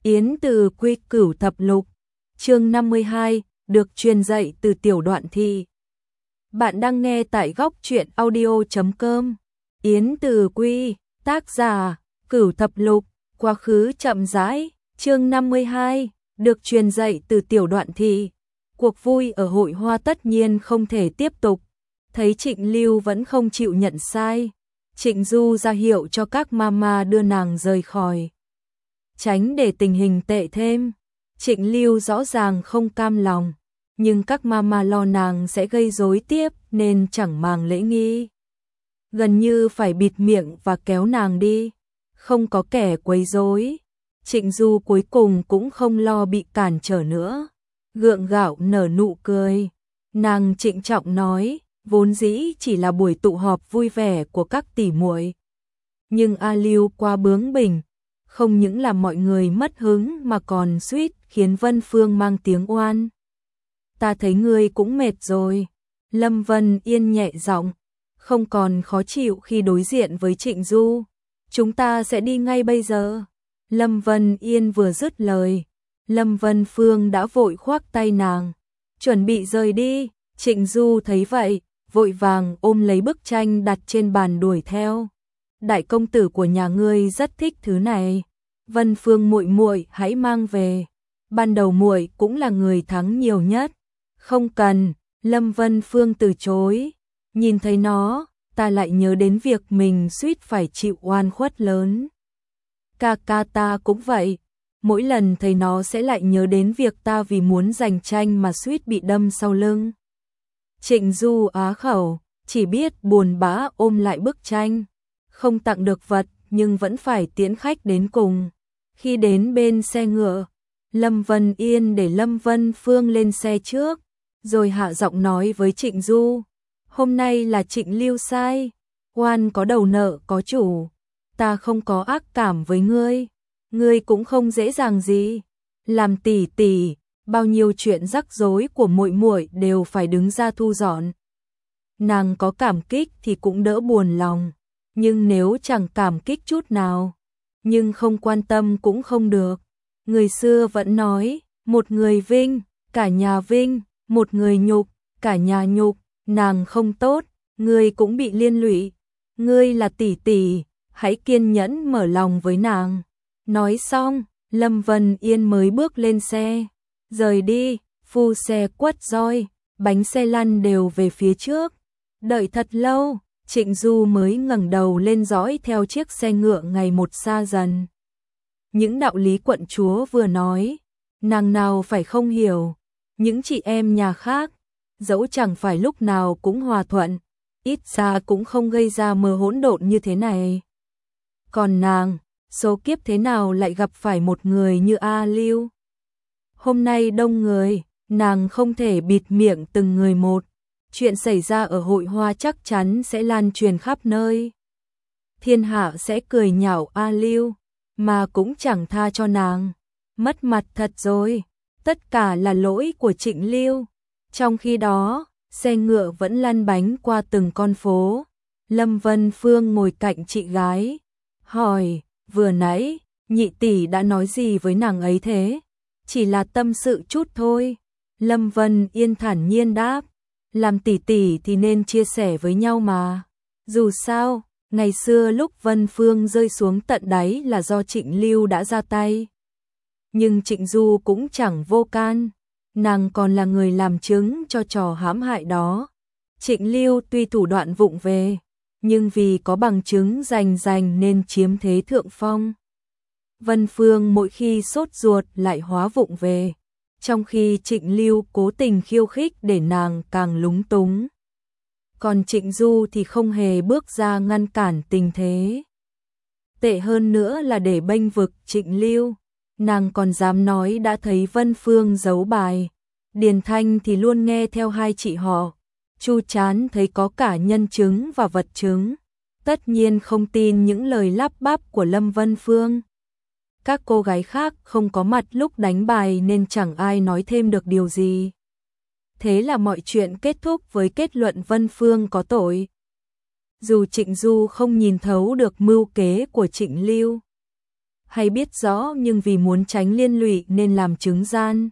Yến Từ Quy Cửu Thập Lục, chương 52, được truyền dạy từ tiểu đoạn thi. Bạn đang nghe tại góc truyện audio.com. Yến Từ Quy, tác giả, Cửu Thập Lục, quá khứ chậm rãi, chương 52, được truyền dạy từ tiểu đoạn thi. Cuộc vui ở hội hoa tất nhiên không thể tiếp tục. Thấy Trịnh Lưu vẫn không chịu nhận sai, Trịnh Du ra hiệu cho các mama đưa nàng rời khỏi. Tránh để tình hình tệ thêm. Trịnh Lưu rõ ràng không cam lòng, nhưng các mama lo nàng sẽ gây rối tiếp nên chẳng màng lễ nghi. Gần như phải bịt miệng và kéo nàng đi, không có kẻ quấy rối. Trịnh Du cuối cùng cũng không lo bị cản trở nữa, gượng gạo nở nụ cười. Nàng trịnh trọng nói, vốn dĩ chỉ là buổi tụ họp vui vẻ của các tỷ muội, nhưng A Lưu quá bướng bỉnh, không những làm mọi người mất hứng mà còn suýt khiến Vân Phương mang tiếng oan. Ta thấy ngươi cũng mệt rồi. Lâm Vân Yên nhẹ giọng, không còn khó chịu khi đối diện với Trịnh Du. Chúng ta sẽ đi ngay bây giờ. Lâm Vân Yên vừa dứt lời, Lâm Vân Phương đã vội khoác tay nàng, chuẩn bị rời đi. Trịnh Du thấy vậy, vội vàng ôm lấy bức tranh đặt trên bàn đuổi theo. Đại công tử của nhà ngươi rất thích thứ này. Vân Phương muội muội hãy mang về. Ban đầu muội cũng là người thắng nhiều nhất. Không cần, Lâm Vân Phương từ chối. Nhìn thấy nó, ta lại nhớ đến việc mình suýt phải chịu oan khuất lớn. Ca ca ta cũng vậy, mỗi lần thấy nó sẽ lại nhớ đến việc ta vì muốn giành tranh mà suýt bị đâm sau lưng. Trịnh Du á khẩu, chỉ biết buồn bã ôm lại bức tranh. Không tặng được vật nhưng vẫn phải tiễn khách đến cùng. Khi đến bên xe ngựa, Lâm Vân Yên để Lâm Vân Phương lên xe trước, rồi hạ giọng nói với Trịnh Du, hôm nay là Trịnh Lưu sai, oan có đầu nợ có chủ, ta không có ác cảm với ngươi cũng không dễ dàng gì. Làm tỷ tỷ, bao nhiêu chuyện rắc rối của muội muội đều phải đứng ra thu dọn. Nàng có cảm kích thì cũng đỡ buồn lòng, nhưng nếu chẳng cảm kích chút nào, nhưng không quan tâm cũng không được. Người xưa vẫn nói, một người vinh, cả nhà vinh, một người nhục, cả nhà nhục. Nàng không tốt, ngươi cũng bị liên lụy. Ngươi là tỷ tỷ, hãy kiên nhẫn mở lòng với nàng. Nói xong, Lâm Vân Yên mới bước lên xe, rời đi. Phu xe quất roi, bánh xe lăn đều về phía trước. Đợi thật lâu, Trịnh Du mới ngẩng đầu lên dõi theo chiếc xe ngựa ngày một xa dần. Những đạo lý quận chúa vừa nói, nàng nào phải không hiểu. Những chị em nhà khác, dẫu chẳng phải lúc nào cũng hòa thuận, ít ra cũng không gây ra mớ hỗn độn như thế này. Còn nàng, số kiếp thế nào lại gặp phải một người như A Lưu? Hôm nay đông người, nàng không thể bịt miệng từng người một. Chuyện xảy ra ở hội hoa chắc chắn sẽ lan truyền khắp nơi. Thiên hạ sẽ cười nhạo A Lưu, mà cũng chẳng tha cho nàng. Mất mặt thật rồi, tất cả là lỗi của Trịnh Lưu. Trong khi đó, xe ngựa vẫn lăn bánh qua từng con phố. Lâm Vân Phương ngồi cạnh chị gái, hỏi, vừa nãy, nhị tỷ đã nói gì với nàng ấy thế? Chỉ là tâm sự chút thôi. Lâm Vân Yên thản nhiên đáp, làm tỷ tỷ thì nên chia sẻ với nhau mà. Dù sao, ngày xưa lúc Vân Phương rơi xuống tận đáy là do Trịnh Lưu đã ra tay. Nhưng Trịnh Du cũng chẳng vô can, nàng còn là người làm chứng cho trò hãm hại đó. Trịnh Lưu tuy thủ đoạn vụng về, nhưng vì có bằng chứng rành nên chiếm thế thượng phong. Vân Phương mỗi khi sốt ruột lại hóa vụng về, trong khi Trịnh Lưu cố tình khiêu khích để nàng càng lúng túng. Còn Trịnh Du thì không hề bước ra ngăn cản tình thế. Tệ hơn nữa là để bênh vực Trịnh Lưu, nàng còn dám nói đã thấy Vân Phương giấu bài. Điền Thanh thì luôn nghe theo hai chị họ. Chu Chán thấy có cả nhân chứng và vật chứng, tất nhiên không tin những lời lắp bắp của Lâm Vân Phương. Các cô gái khác không có mặt lúc đánh bài nên chẳng ai nói thêm được điều gì. Thế là mọi chuyện kết thúc với kết luận Vân Phương có tội. Dù Trịnh Du không nhìn thấu được mưu kế của Trịnh Lưu, hay biết rõ nhưng vì muốn tránh liên lụy nên làm chứng gian.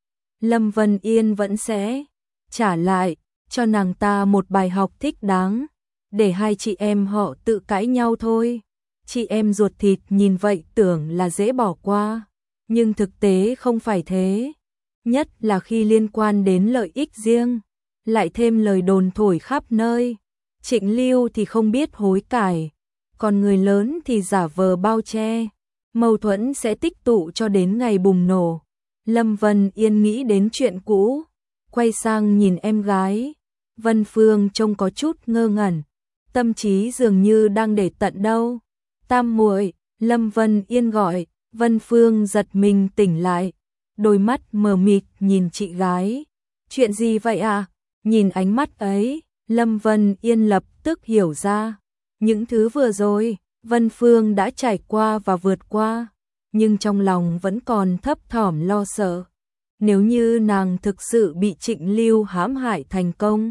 Lâm Vân Yên vẫn sẽ trả lại cho nàng ta một bài học thích đáng, để hai chị em họ tự cãi nhau thôi. Chị em ruột thịt nhìn vậy tưởng là dễ bỏ qua, nhưng thực tế không phải thế. Nhất là khi liên quan đến lợi ích riêng, lại thêm lời đồn thổi khắp nơi. Trịnh Lưu thì không biết hối cải, còn người lớn thì giả vờ bao che. Mâu thuẫn sẽ tích tụ cho đến ngày bùng nổ. Lâm Vân Yên nghĩ đến chuyện cũ, quay sang nhìn em gái. Vân Phương trông có chút ngơ ngẩn, tâm trí dường như đang để tận đâu. Tam muội, Lâm Vân Yên gọi. Vân Phương giật mình tỉnh lại, đôi mắt mờ mịt nhìn chị gái. Chuyện gì vậy à? Nhìn ánh mắt ấy, Lâm Vân Yên lập tức hiểu ra. Những thứ vừa rồi, Vân Phương đã trải qua và vượt qua, nhưng trong lòng vẫn còn thấp thỏm lo sợ. Nếu như nàng thực sự bị Trịnh Lưu hãm hại thành công,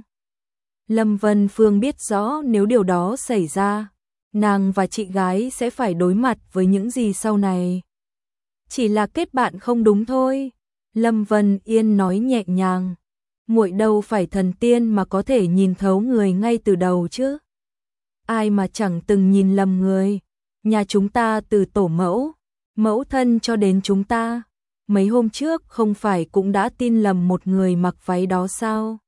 Lâm Vân Phương biết rõ nếu điều đó xảy ra, nàng và chị gái sẽ phải đối mặt với những gì sau này. Chỉ là kết bạn không đúng thôi, Lâm Vân Yên nói nhẹ nhàng. Muội đâu phải thần tiên mà có thể nhìn thấu người ngay từ đầu chứ. Ai mà chẳng từng nhìn lầm người. Nhà chúng ta từ tổ mẫu, mẫu thân cho đến chúng ta, mấy hôm trước không phải cũng đã tin lầm một người mặc váy đó sao?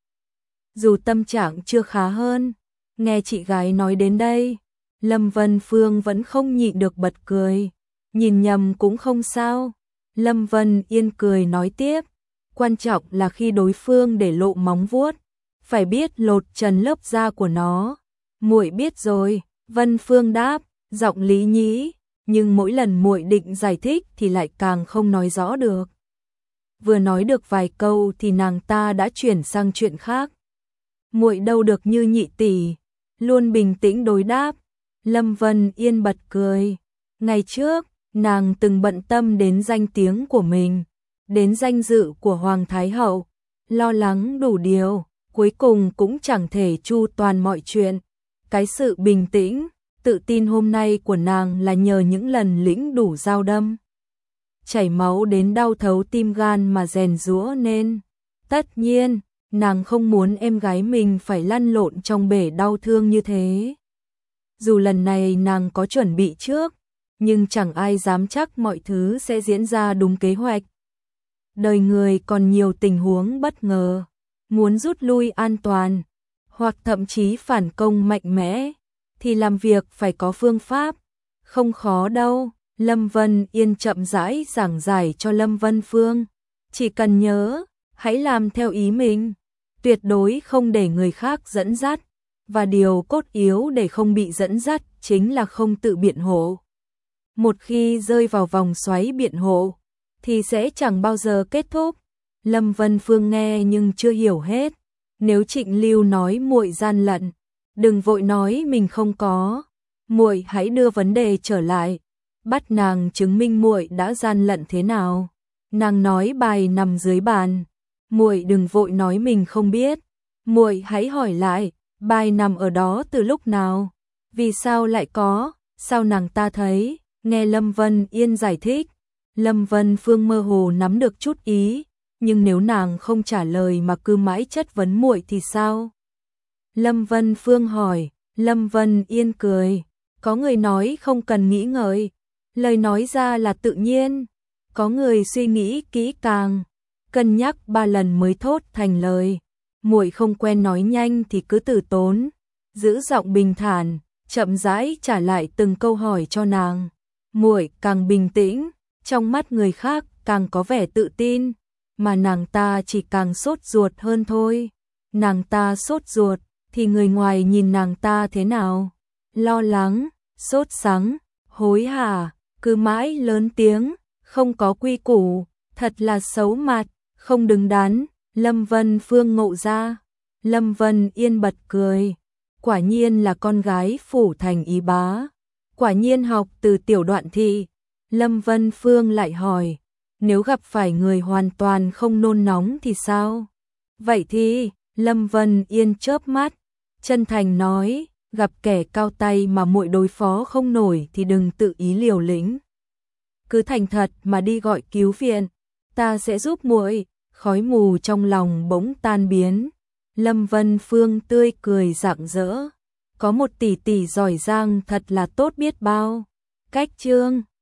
Dù tâm trạng chưa khá hơn, nghe chị gái nói đến đây, Lâm Vân Phương vẫn không nhịn được bật cười. Nhìn nhầm cũng không sao. Lâm Vân Yên cười nói tiếp, quan trọng là khi đối phương để lộ móng vuốt, phải biết lột trần lớp da của nó. Muội biết rồi, Vân Phương đáp, giọng lý nhí, nhưng mỗi lần muội định giải thích thì lại càng không nói rõ được. Vừa nói được vài câu thì nàng ta đã chuyển sang chuyện khác. Muội đâu được như nhị tỷ, luôn bình tĩnh đối đáp. Lâm Vân Yên bật cười. Ngày trước, nàng từng bận tâm đến danh tiếng của mình, đến danh dự của Hoàng Thái Hậu, lo lắng đủ điều, cuối cùng cũng chẳng thể chu toàn mọi chuyện. Cái sự bình tĩnh, tự tin hôm nay của nàng là nhờ những lần lĩnh đủ dao đâm, chảy máu đến đau thấu tim gan mà rèn giũa nên. Tất nhiên, nàng không muốn em gái mình phải lăn lộn trong bể đau thương như thế. Dù lần này nàng có chuẩn bị trước, nhưng chẳng ai dám chắc mọi thứ sẽ diễn ra đúng kế hoạch. Đời người còn nhiều tình huống bất ngờ, muốn rút lui an toàn, hoặc thậm chí phản công mạnh mẽ, thì làm việc phải có phương pháp. Không khó đâu, Lâm Vân Yên chậm rãi giảng giải cho Lâm Vân Phương. Chỉ cần nhớ, hãy làm theo ý mình, tuyệt đối không để người khác dẫn dắt, và điều cốt yếu để không bị dẫn dắt chính là không tự biện hộ. Một khi rơi vào vòng xoáy biện hộ, thì sẽ chẳng bao giờ kết thúc. Lâm Vân Phương nghe nhưng chưa hiểu hết. Nếu Trịnh Lưu nói muội gian lận, đừng vội nói mình không có. Muội hãy đưa vấn đề trở lại, bắt nàng chứng minh muội đã gian lận thế nào. Nàng nói bài nằm dưới bàn, muội đừng vội nói mình không biết. Muội hãy hỏi lại, bài nằm ở đó từ lúc nào? Vì sao lại có? Sao nàng ta thấy? Nghe Lâm Vân Yên giải thích, Lâm Vân Phương mơ hồ nắm được chút ý, nhưng nếu nàng không trả lời mà cứ mãi chất vấn muội thì sao? Lâm Vân Phương hỏi. Lâm Vân Yên cười, có người nói không cần nghĩ ngợi, lời nói ra là tự nhiên. Có người suy nghĩ kỹ càng, cân nhắc 3 lần mới thốt thành lời. Muội không quen nói nhanh thì cứ từ tốn, giữ giọng bình thản, chậm rãi trả lại từng câu hỏi cho nàng. Muội càng bình tĩnh, trong mắt người khác càng có vẻ tự tin, mà nàng ta chỉ càng sốt ruột hơn thôi. Nàng ta sốt ruột thì người ngoài nhìn nàng ta thế nào? Lo lắng, sốt sắng, hối hả, cứ mãi lớn tiếng, không có quy củ, thật là xấu mặt, không đứng đắn. Lâm Vân Phương ngộ ra. Lâm Vân Yên bật cười, quả nhiên là con gái phủ thành ý bá, quả nhiên học từ Tiểu Đoạn Thị. Lâm Vân Phương lại hỏi, nếu gặp phải người hoàn toàn không nôn nóng thì sao? Vậy thì, Lâm Vân Yên chớp mắt, chân thành nói, gặp kẻ cao tay mà muội đối phó không nổi thì đừng tự ý liều lĩnh. cứ thành thật mà đi gọi cứu viện, ta sẽ giúp muội. Khói mù trong lòng bỗng tan biến. Lâm Vân Phương tươi cười rạng rỡ. Có một tỷ tỷ giỏi giang thật là tốt biết bao. Cách chương